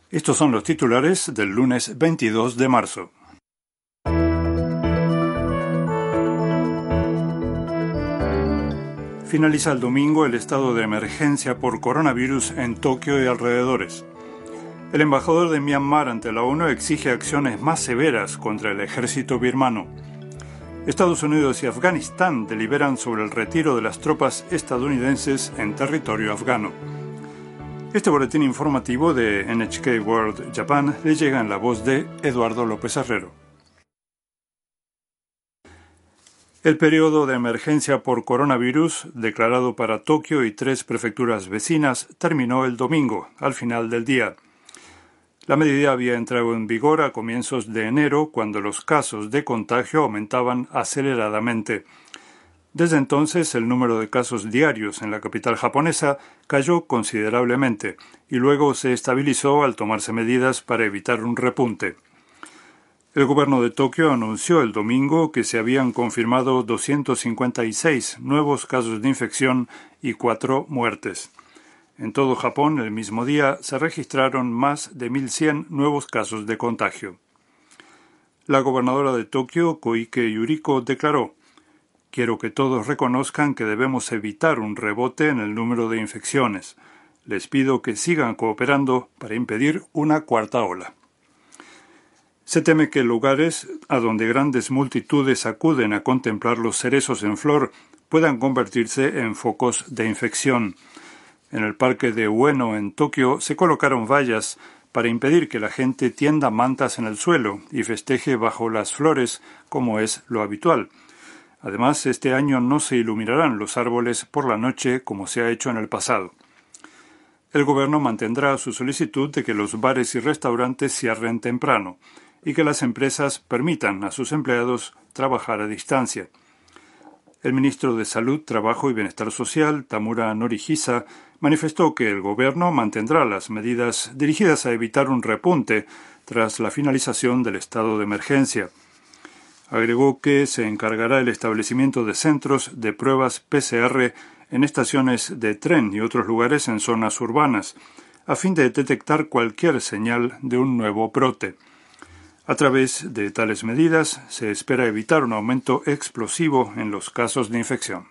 Estos son los titulares del lunes 22 de marzo. Finaliza el domingo el estado de emergencia por coronavirus en Tokio y alrededores. El embajador de Myanmar ante la ONU exige acciones más severas contra el ejército birmano. Estados Unidos y Afganistán deliberan sobre el retiro de las tropas estadounidenses en territorio afgano. Este boletín informativo de NHK World Japan le llega en la voz de Eduardo López Herrero. El periodo de emergencia por coronavirus, declarado para Tokio y 3 prefecturas vecinas, terminó el domingo, al final del día. La medida había entrado en vigor a comienzos de enero, cuando los casos de contagio aumentaban aceleradamente. Desde entonces, el número de casos diarios en la capital japonesa cayó considerablemente y luego se estabilizó al tomarse medidas para evitar un repunte. El gobierno de Tokio anunció el domingo que se habían confirmado 256 nuevos casos de infección y 4 muertes. En todo Japón, el mismo día, se registraron más de 1.100 nuevos casos de contagio. La gobernadora de Tokio, Koike Yuriko, declaró: «Quiero que todos reconozcan que debemos evitar un rebote en el número de infecciones. Les pido que sigan cooperando para impedir una cuarta ola». Se teme que lugares a donde grandes multitudes acuden a contemplar los cerezos en flor puedan convertirse en focos de infección. En el parque de Ueno, en Tokio, se colocaron vallas para impedir que la gente tienda mantas en el suelo y festeje bajo las flores, como es lo habitual. Además, este año no se iluminarán los árboles por la noche como se ha hecho en el pasado. El gobierno mantendrá su solicitud de que los bares y restaurantes cierren temprano y que las empresas permitan a sus empleados trabajar a distancia. El ministro de Salud, Trabajo y Bienestar Social, Tamura Norihisa, manifestó que el gobierno mantendrá las medidas dirigidas a evitar un repunte tras la finalización del estado de emergencia. Agregó que se encargará el establecimiento de centros de pruebas PCR en estaciones de tren y otros lugares en zonas urbanas, a fin de detectar cualquier señal de un nuevo brote. A través de tales medidas, se espera evitar un aumento explosivo en los casos de infección.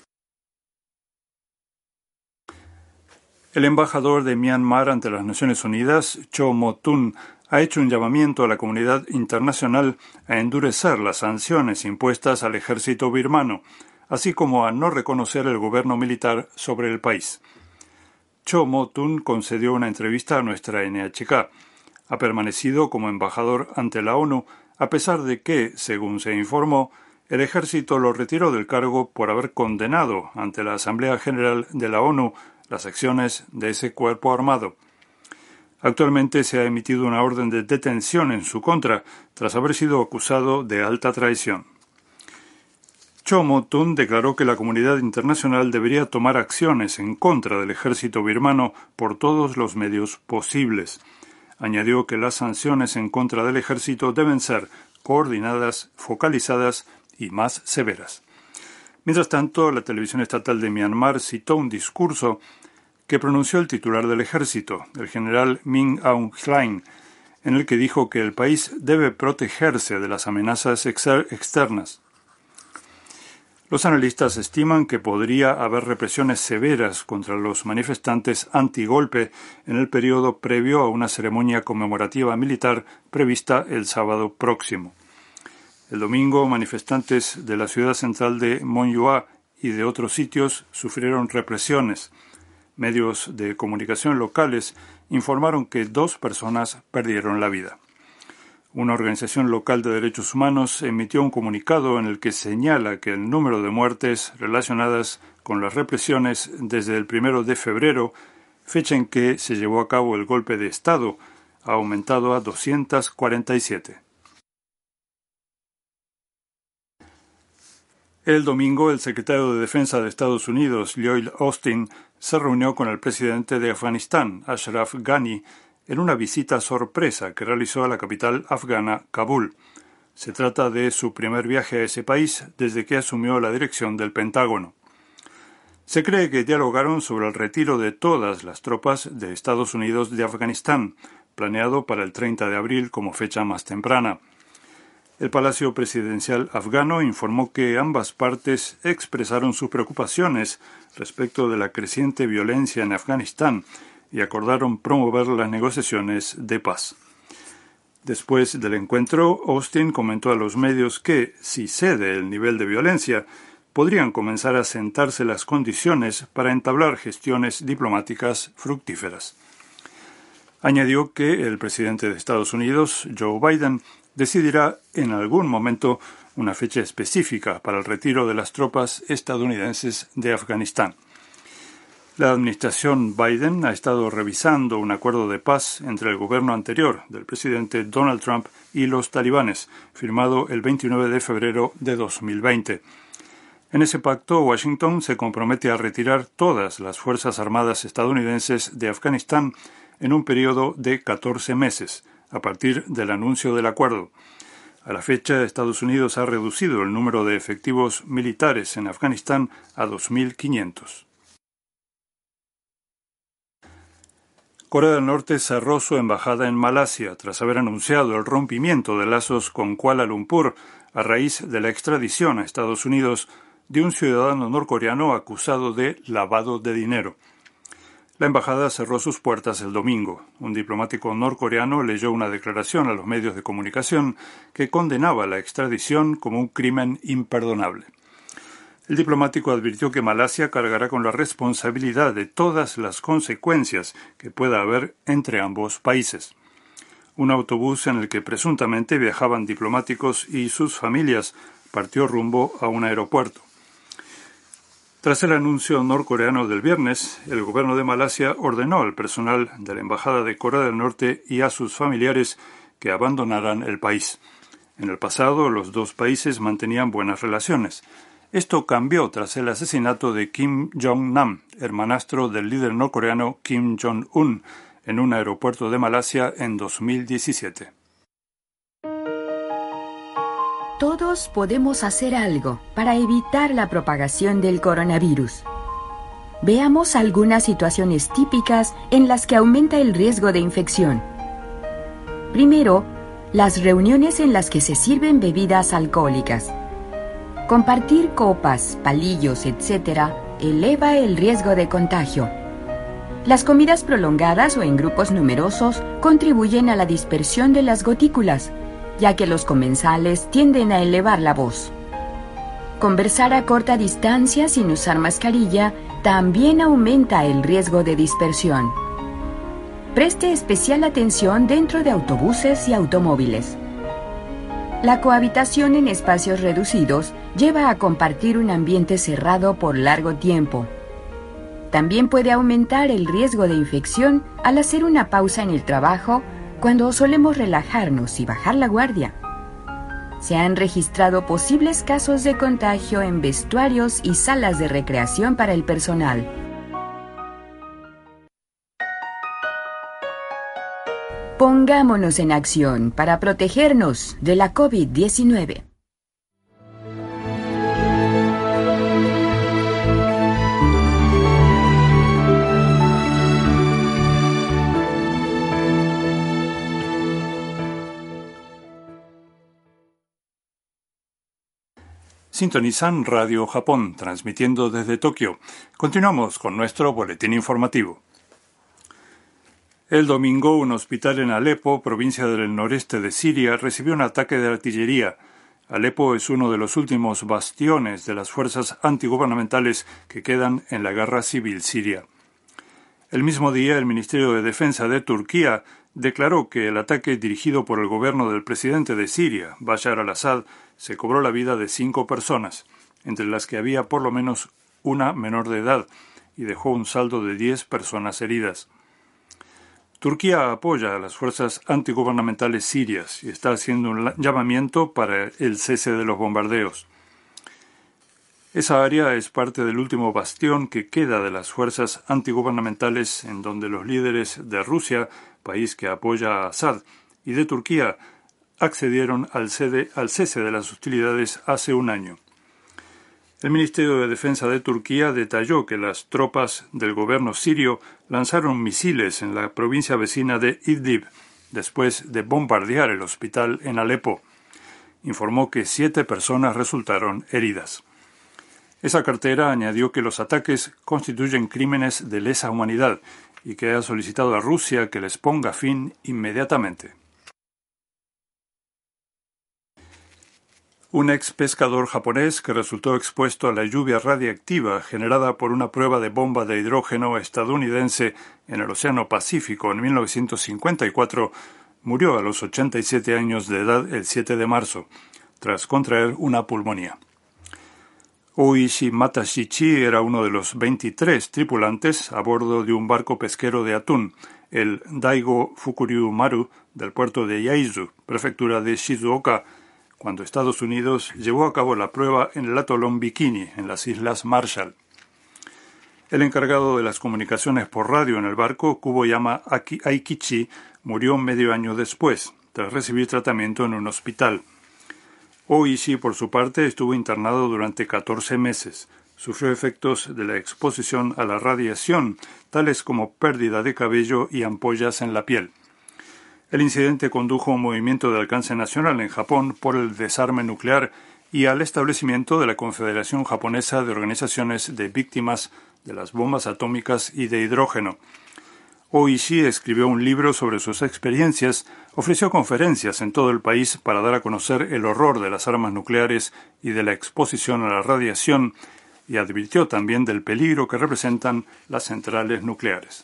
El embajador de Myanmar ante las Naciones Unidas, Cho Mo-tun, ha hecho un llamamiento a la comunidad internacional a endurecer las sanciones impuestas al ejército birmano, así como a no reconocer el gobierno militar sobre el país. Cho Mo-tun concedió una entrevista a nuestra NHK. Ha permanecido como embajador ante la ONU, a pesar de que, según se informó, el ejército lo retiró del cargo por haber condenado ante la Asamblea General de la ONU las acciones de ese cuerpo armado. Actualmente se ha emitido una orden de detención en su contra, tras haber sido acusado de alta traición. Cho Mo-tun declaró que la comunidad internacional debería tomar acciones en contra del ejército birmano por todos los medios posibles. Añadió que las sanciones en contra del ejército deben ser coordinadas, focalizadas y más severas. Mientras tanto, la televisión estatal de Myanmar citó un discurso que pronunció el titular del ejército, el general Min Aung Hlaing, en el que dijo que el país debe protegerse de las amenazas externas. Los analistas estiman que podría haber represiones severas contra los manifestantes antigolpe en el periodo previo a una ceremonia conmemorativa militar prevista el sábado próximo. El domingo, manifestantes de la ciudad central de Monhua y de otros sitios sufrieron represiones. Medios de comunicación locales informaron que 2 personas perdieron la vida. Una organización local de derechos humanos emitió un comunicado en el que señala que el número de muertes relacionadas con las represiones desde el 1 de febrero, fecha en que se llevó a cabo el golpe de Estado, ha aumentado a 247. El domingo, el secretario de Defensa de Estados Unidos, Lloyd Austin, se reunió con el presidente de Afganistán, Ashraf Ghani, en una visita sorpresa que realizó a la capital afgana, Kabul. Se trata de su primer viaje a ese país desde que asumió la dirección del Pentágono. Se cree que dialogaron sobre el retiro de todas las tropas de Estados Unidos de Afganistán, planeado para el 30 de abril como fecha más temprana. El Palacio Presidencial afgano informó que ambas partes expresaron sus preocupaciones respecto de la creciente violencia en Afganistán y acordaron promover las negociaciones de paz. Después del encuentro, Austin comentó a los medios que, si cede el nivel de violencia, podrían comenzar a sentarse las condiciones para entablar gestiones diplomáticas fructíferas. Añadió que el presidente de Estados Unidos, Joe Biden, decidirá en algún momento una fecha específica para el retiro de las tropas estadounidenses de Afganistán. La administración Biden ha estado revisando un acuerdo de paz entre el gobierno anterior del presidente Donald Trump y los talibanes, firmado el 29 de febrero de 2020. En ese pacto, Washington se compromete a retirar todas las Fuerzas Armadas estadounidenses de Afganistán en un periodo de 14 meses, a partir del anuncio del acuerdo. A la fecha, Estados Unidos ha reducido el número de efectivos militares en Afganistán a 2.500. Corea del Norte cerró su embajada en Malasia tras haber anunciado el rompimiento de lazos con Kuala Lumpur a raíz de la extradición a Estados Unidos de un ciudadano norcoreano acusado de lavado de dinero. La embajada cerró sus puertas el domingo. Un diplomático norcoreano leyó una declaración a los medios de comunicación que condenaba la extradición como un crimen imperdonable. El diplomático advirtió que Malasia cargará con la responsabilidad de todas las consecuencias que pueda haber entre ambos países. Un autobús en el que presuntamente viajaban diplomáticos y sus familias partió rumbo a un aeropuerto. Tras el anuncio norcoreano del viernes, el gobierno de Malasia ordenó al personal de la Embajada de Corea del Norte y a sus familiares que abandonaran el país. En el pasado, los dos países mantenían buenas relaciones. Esto cambió tras el asesinato de Kim Jong-nam, hermanastro del líder norcoreano Kim Jong-un, en un aeropuerto de Malasia en 2017. Todos podemos hacer algo para evitar la propagación del coronavirus. Veamos algunas situaciones típicas en las que aumenta el riesgo de infección. Primero, las reuniones en las que se sirven bebidas alcohólicas. Compartir copas, palillos, etc. eleva el riesgo de contagio. Las comidas prolongadas o en grupos numerosos contribuyen a la dispersión de las gotículas, ya que los comensales tienden a elevar la voz. Conversar a corta distancia sin usar mascarilla también aumenta el riesgo de dispersión. Preste especial atención dentro de autobuses y automóviles. La cohabitación en espacios reducidos lleva a compartir un ambiente cerrado por largo tiempo. También puede aumentar el riesgo de infección al hacer una pausa en el trabajo cuando solemos relajarnos y bajar la guardia. Se han registrado posibles casos de contagio en vestuarios y salas de recreación para el personal. Pongámonos en acción para protegernos de la COVID-19. Sintonizan Radio Japón, transmitiendo desde Tokio. Continuamos con nuestro boletín informativo. El domingo, un hospital en Alepo, provincia del noreste de Siria, recibió un ataque de artillería. Alepo es uno de los últimos bastiones de las fuerzas antigubernamentales que quedan en la guerra civil siria. El mismo día, el Ministerio de Defensa de Turquía declaró que el ataque dirigido por el gobierno del presidente de Siria, Bashar al-Assad, se cobró la vida de 5 personas, entre las que había por lo menos una menor de edad, y dejó un saldo de 10 personas heridas. Turquía apoya a las fuerzas antigubernamentales sirias y está haciendo un llamamiento para el cese de los bombardeos. Esa área es parte del último bastión que queda de las fuerzas antigubernamentales en donde los líderes de Rusia, país que apoya a Assad, y de Turquía accedieron al cese de las hostilidades hace un año. El Ministerio de Defensa de Turquía detalló que las tropas del gobierno sirio lanzaron misiles en la provincia vecina de Idlib, después de bombardear el hospital en Alepo. Informó que 7 personas resultaron heridas. Esa cartera añadió que los ataques constituyen crímenes de lesa humanidad y que ha solicitado a Rusia que les ponga fin inmediatamente. Un ex pescador japonés que resultó expuesto a la lluvia radiactiva generada por una prueba de bomba de hidrógeno estadounidense en el Océano Pacífico en 1954 murió a los 87 años de edad el 7 de marzo, tras contraer una pulmonía. Oishi Matashichi era uno de los 23 tripulantes a bordo de un barco pesquero de atún, el Daigo Fukuryu Maru, del puerto de Yaizu, prefectura de Shizuoka, cuando Estados Unidos llevó a cabo la prueba en el atolón Bikini, en las Islas Marshall. El encargado de las comunicaciones por radio en el barco, Kuboyama Aikichi, murió medio año después, tras recibir tratamiento en un hospital. Oishi, por su parte, estuvo internado durante 14 meses. Sufrió efectos de la exposición a la radiación, tales como pérdida de cabello y ampollas en la piel. El incidente condujo a un movimiento de alcance nacional en Japón por el desarme nuclear y al establecimiento de la Confederación Japonesa de Organizaciones de Víctimas de las Bombas Atómicas y de Hidrógeno. Oishi escribió un libro sobre sus experiencias, ofreció conferencias en todo el país para dar a conocer el horror de las armas nucleares y de la exposición a la radiación, y advirtió también del peligro que representan las centrales nucleares.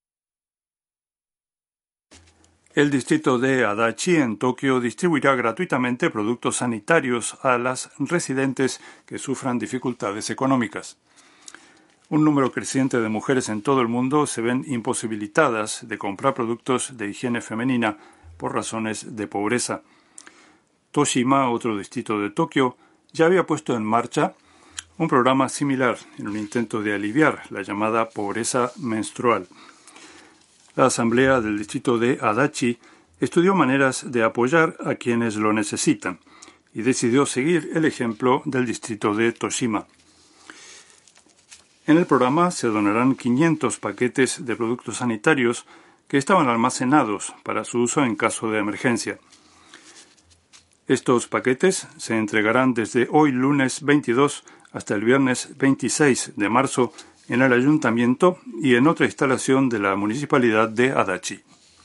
El distrito de Adachi en Tokio distribuirá gratuitamente productos sanitarios a las residentes que sufran dificultades económicas. Un número creciente de mujeres en todo el mundo se ven imposibilitadas de comprar productos de higiene femenina por razones de pobreza. Toshima, otro distrito de Tokio, ya había puesto en marcha un programa similar en un intento de aliviar la llamada pobreza menstrual. La asamblea del distrito de Adachi estudió maneras de apoyar a quienes lo necesitan y decidió seguir el ejemplo del distrito de Toshima. En el programa se donarán 500 paquetes de productos sanitarios que estaban almacenados para su uso en caso de emergencia. Estos paquetes se entregarán desde hoy lunes 22 hasta el viernes 26 de marzo en el ayuntamiento y en otra instalación de la municipalidad de Adachi.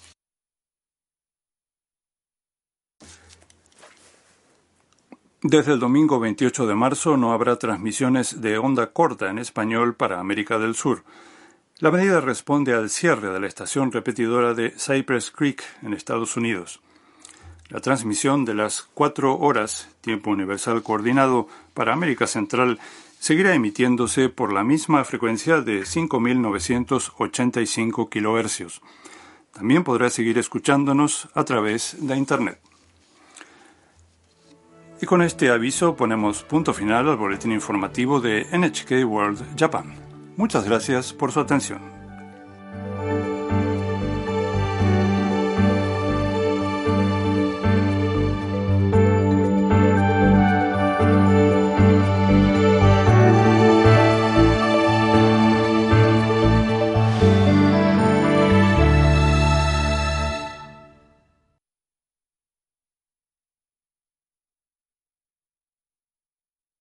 Desde el domingo 28 de marzo no habrá transmisiones de onda corta en español para América del Sur. La medida responde al cierre de la estación repetidora de Cypress Creek en Estados Unidos. La transmisión de las 4 horas, tiempo universal coordinado para América Central, seguirá emitiéndose por la misma frecuencia de 5.985 kHz. También podrá seguir escuchándonos a través de Internet. Y con este aviso ponemos punto final al boletín informativo de NHK World Japan. Muchas gracias por su atención.